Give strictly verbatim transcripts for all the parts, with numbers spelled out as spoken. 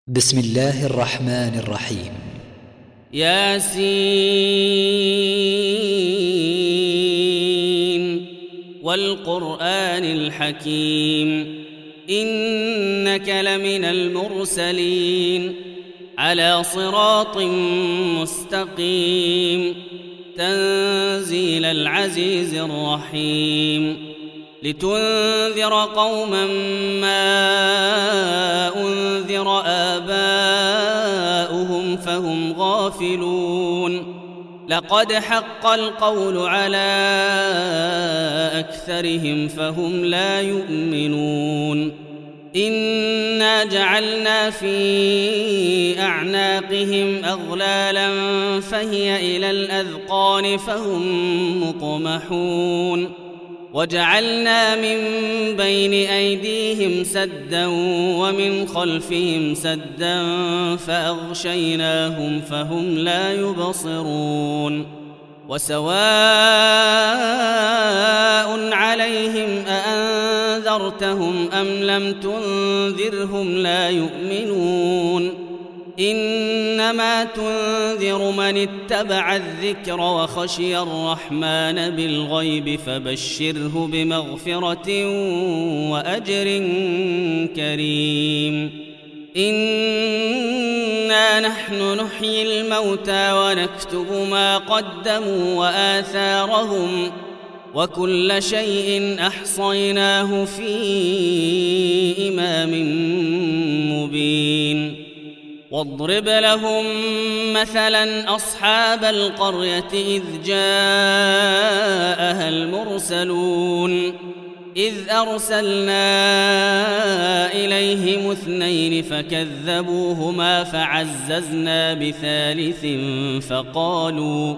بسم الله الرحمن الرحيم. ياسين والقرآن الحكيم إنك لمن المرسلين على صراط مستقيم تنزيل العزيز الرحيم لتنذر قوما ما أنذر آباؤهم فهم غافلون لقد حق القول على أكثرهم فهم لا يؤمنون إنا جعلنا في أعناقهم أغلالا فهي إلى الأذقان فهم مقمحون وجعلنا من بين أيديهم سدا ومن خلفهم سدا فأغشيناهم فهم لا يبصرون وسواء عليهم أأنذرتهم أم لم تنذرهم لا يؤمنون إنما تنذر من اتبع الذكر وخشي الرحمن بالغيب فبشره بمغفرة وأجر كريم إنا نحن نحيي الموتى ونكتب ما قدموا وآثارهم وكل شيء أحصيناه في إمام مبين واضرب لهم مثلا أصحاب القرية إذ جاءها المرسلون إذ أرسلنا إليهم اثنين فكذبوهما فعززنا بثالث فقالوا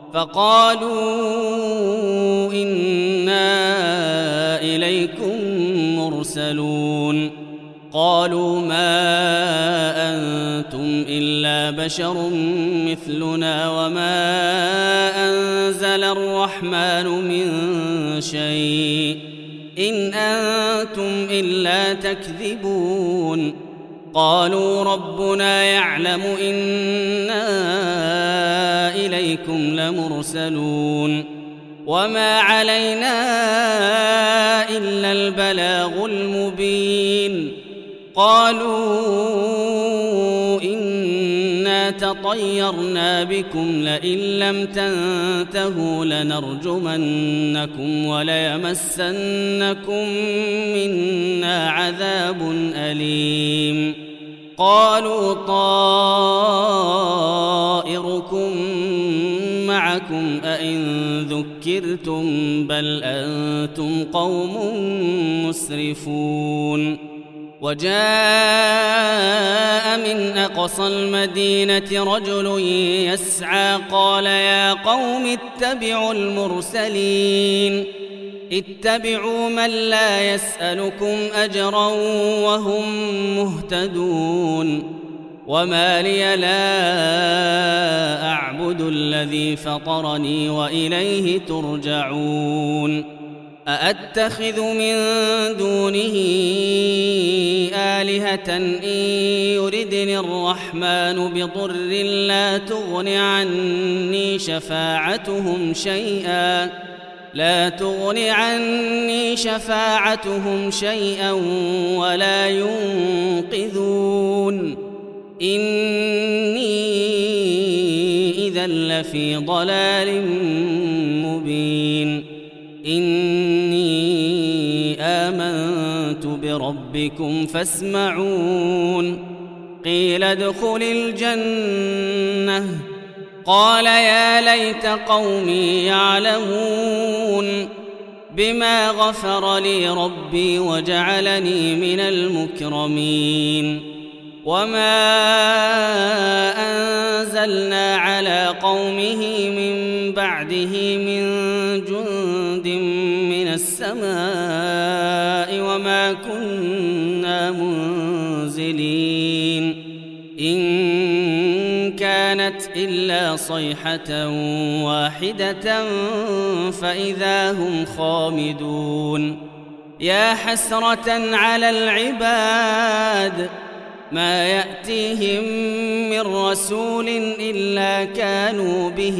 فقالوا إنا إليكم مرسلون قالوا ما أنتم إلا بشر مثلنا وما أنزل الرحمن من شيء إن أنتم إلا تكذبون قالوا ربنا يعلم إنا إليكم لمرسلون وما علينا إلا البلاغ المبين قالوا إنا تطيرنا بكم لئن لم تنتهوا لنرجمنكم وليمسنكم منا عذاب أليم قالوا طائركم معكم أئن ذكرتم بل أنتم قوم مسرفون وجاء من أقصى المدينة رجل يسعى قال يا قوم اتبعوا المرسلين اتبعوا من لا يسألكم أجرا وهم مهتدون وما لي لا أعبد الذي فطرني وإليه ترجعون أأتخذ من دونه آلهة إن يردني الرحمن بضر لا تغن عني شفاعتهم شيئا لا تغن عني شفاعتهم شيئا ولا ينقذون إني إذا لفي ضلال مبين إني آمنت بربكم فاسمعون قيل ادخل الجنة قال يا ليت قومي يعلمون بما غفر لي ربي وجعلني من المكرمين وما أنزلنا على قومه من بعده من جند من السماء وما كنا منزلين إن كانت إلا صيحة واحدة فإذا هم خامدون يا حسرة على العباد ما يأتيهم من رسول إلا كانوا به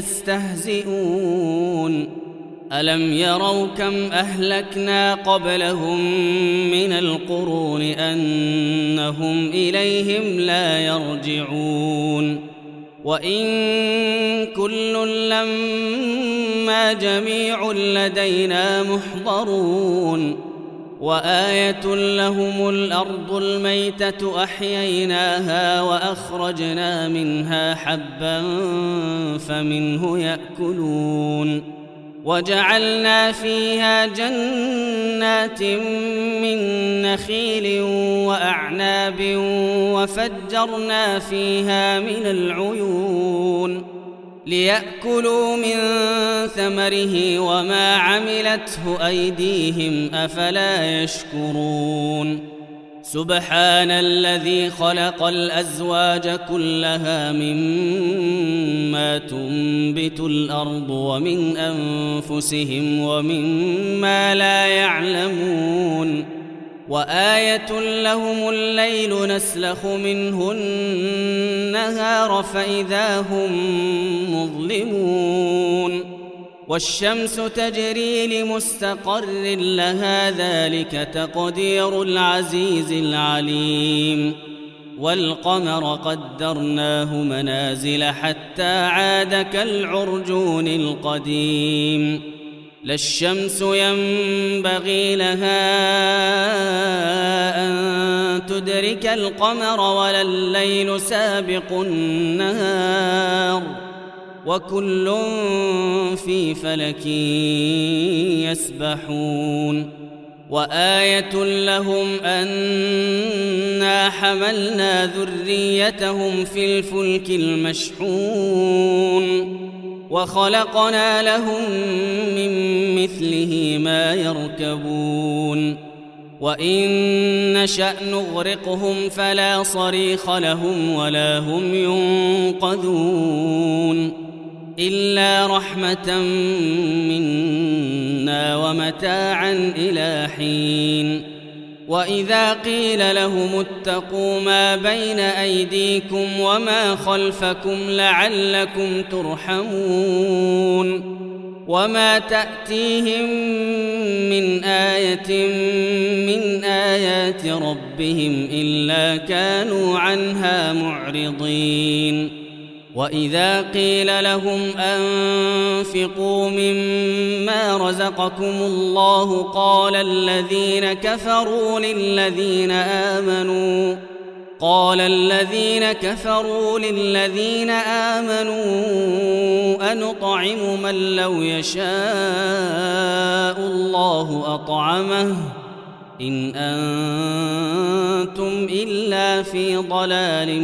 يستهزئون ألم يروا كم أهلكنا قبلهم من القرون أنهم إليهم لا يرجعون وإن كل لما جميع لدينا محضرون وآية لهم الأرض الميتة أحييناها وأخرجنا منها حبا فمنه يأكلون وجعلنا فيها جنات من نخيل وأعناب وفجرنا فيها من العيون ليأكلوا من ثمره وما عملته أيديهم أفلا يشكرون سبحان الذي خلق الأزواج كلها مما تنبت الأرض ومن أنفسهم ومما لا يعلمون وآية لهم الليل نسلخ منه النهار فإذا هم مظلمون والشمس تجري لمستقر لها ذلك تقدير العزيز العليم والقمر قدرناه منازل حتى عاد كالعرجون القديم لا الشمس ينبغي لها أن تدرك القمر ولا الليل سابق النهار وكل في فلك يسبحون وآية لهم أنا حملنا ذريتهم في الفلك المشحون وخلقنا لهم من مثله ما يركبون وإن نشأ نغرقهم فلا صريخ لهم ولا هم ينقذون إلا رحمة منا ومتاعا إلى حين وإذا قيل لهم اتقوا ما بين أيديكم وما خلفكم لعلكم ترحمون وما تأتيهم من آية من آيات ربهم إلا كانوا عنها معرضين وإذا قيل لهم أنفقوا مما رزقكم الله قال الذين كفروا للذين آمنوا قال الذين كفروا للذين آمنوا أنطعم من لو يشاء الله أطعمه إن أنتم إلا في ضلال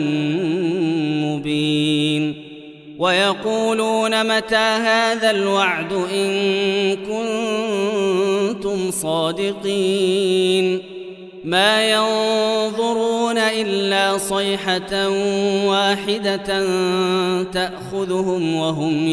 مبين ويقولون متى هذا الوعد إن كنتم صادقين ما ينظرون إلا صيحة واحدة تأخذهم وهم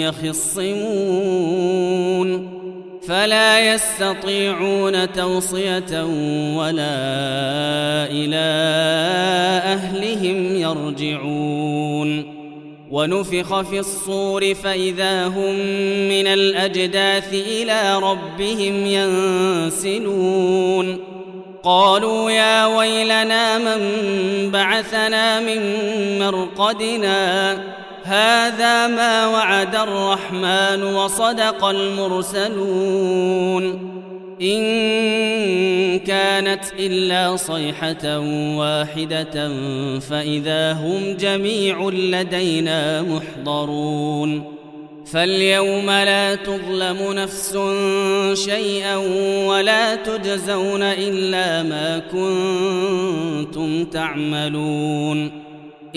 يخصمون فلا يستطيعون توصية ولا إلى أهلهم يرجعون ونفخ في الصور فإذا هم من الأجداث إلى ربهم ينسلون قالوا يا ويلنا من بعثنا من مرقدنا هذا ما وعد الرحمن وصدق المرسلون إن كانت إلا صيحة واحدة فإذا هم جميع لدينا محضرون فاليوم لا تظلم نفس شيئا ولا تجزون إلا ما كنتم تعملون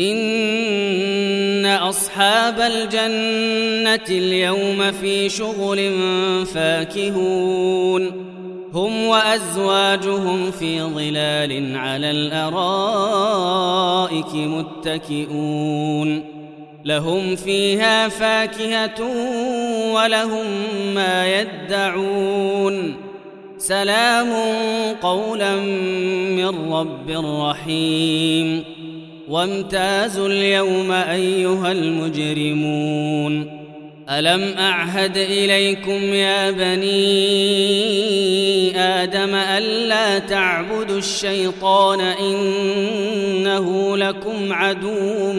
إن أصحاب الجنة اليوم في شغل فاكهون هم وأزواجهم في ظلال على الأرائك متكئون لهم فيها فاكهة ولهم ما يدعون سلام قولا من رب رحيم وامتازوا اليوم أيها المجرمون ألم أعهد إليكم يا بني آدم ألا تعبدوا الشيطان إنه لكم عدو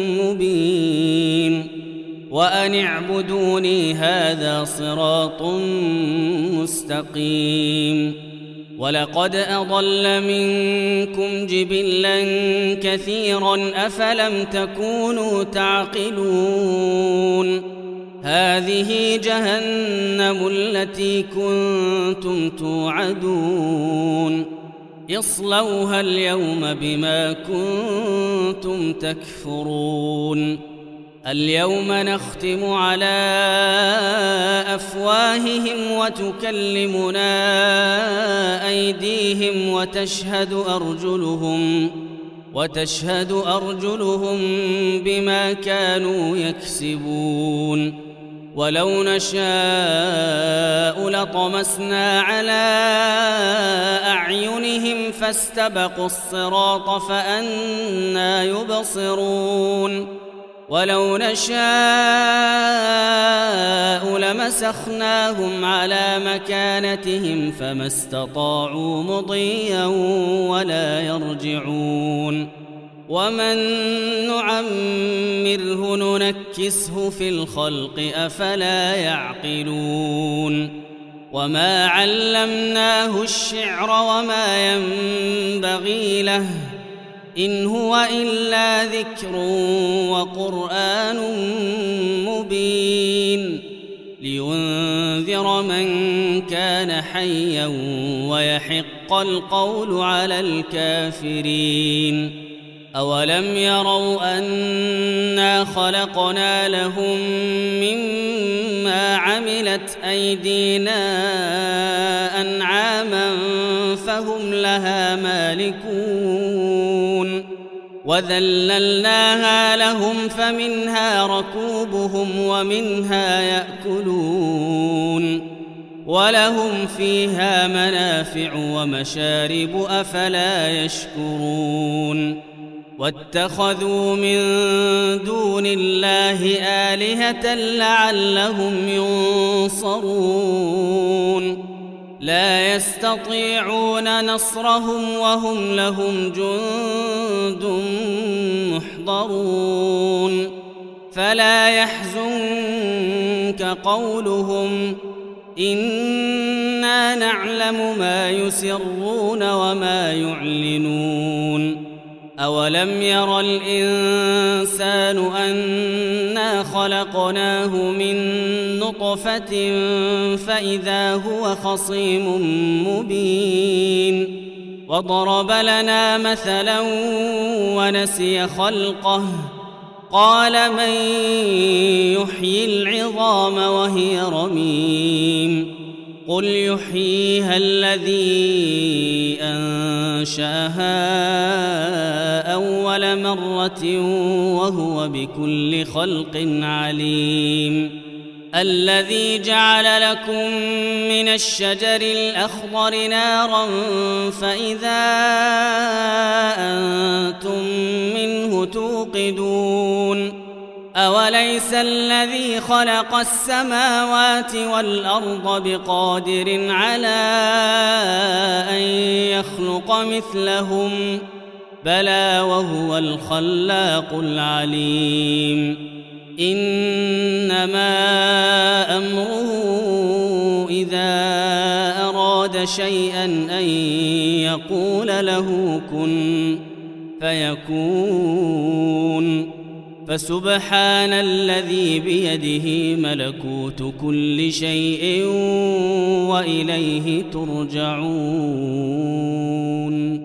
مبين وأن اعبدوني هذا صراط مستقيم ولقد أضل منكم جبلا كثيرا أفلم تكونوا تعقلون هذه جهنم التي كنتم توعدون اصلوها اليوم بما كنتم تكفرون اليوم نختم على أفواههم وتكلمنا أيديهم وتشهد أرجلهم وتشهد أرجلهم بما كانوا يكسبون ولو نشاء لطمسنا على أعينهم فاستبقوا الصراط فأنى يبصرون ولو نشاء لمسخناهم على مكانتهم فما استطاعوا مضيا ولا يرجعون ومن نعمره ننكسه في الخلق أفلا يعقلون وما علمناه الشعر وما ينبغي له إن هو إلا ذكر وقرآن مبين لينذر من كان حيا ويحق القول على الكافرين أولم يروا أنا خلقنا لهم مما عملت أيدينا أنعاما فهم لها مالكون وذللناها لهم فمنها ركوبهم ومنها يأكلون ولهم فيها منافع ومشارب أفلا يشكرون واتخذوا من دون الله آلهة لعلهم ينصرون لا يستطيعون نصرهم وهم لهم جند محضرون فلا يحزنك قولهم إنا نعلم ما يسرون وما يعلنون أولم ير الإنسان أنا خلقناه من نطفة فإذا هو خصيم مبين وضرب لنا مثلا ونسي خلقه قال من يحيي العظام وهي رميم قل يحييها الذي أنشأها أول مرة وهو بكل خلق عليم الذي جعل لكم من الشجر الأخضر نارا فإذا أنتم منه توقدون أوليس الذي خلق السماوات والأرض بقادر على أن يخلق مثلهم بلى وهو الخلاق العليم إنما أمره إذا أراد شيئا أن يقول له كن فيكون فسبحان الذي بيده ملكوت كل شيء وإليه ترجعون.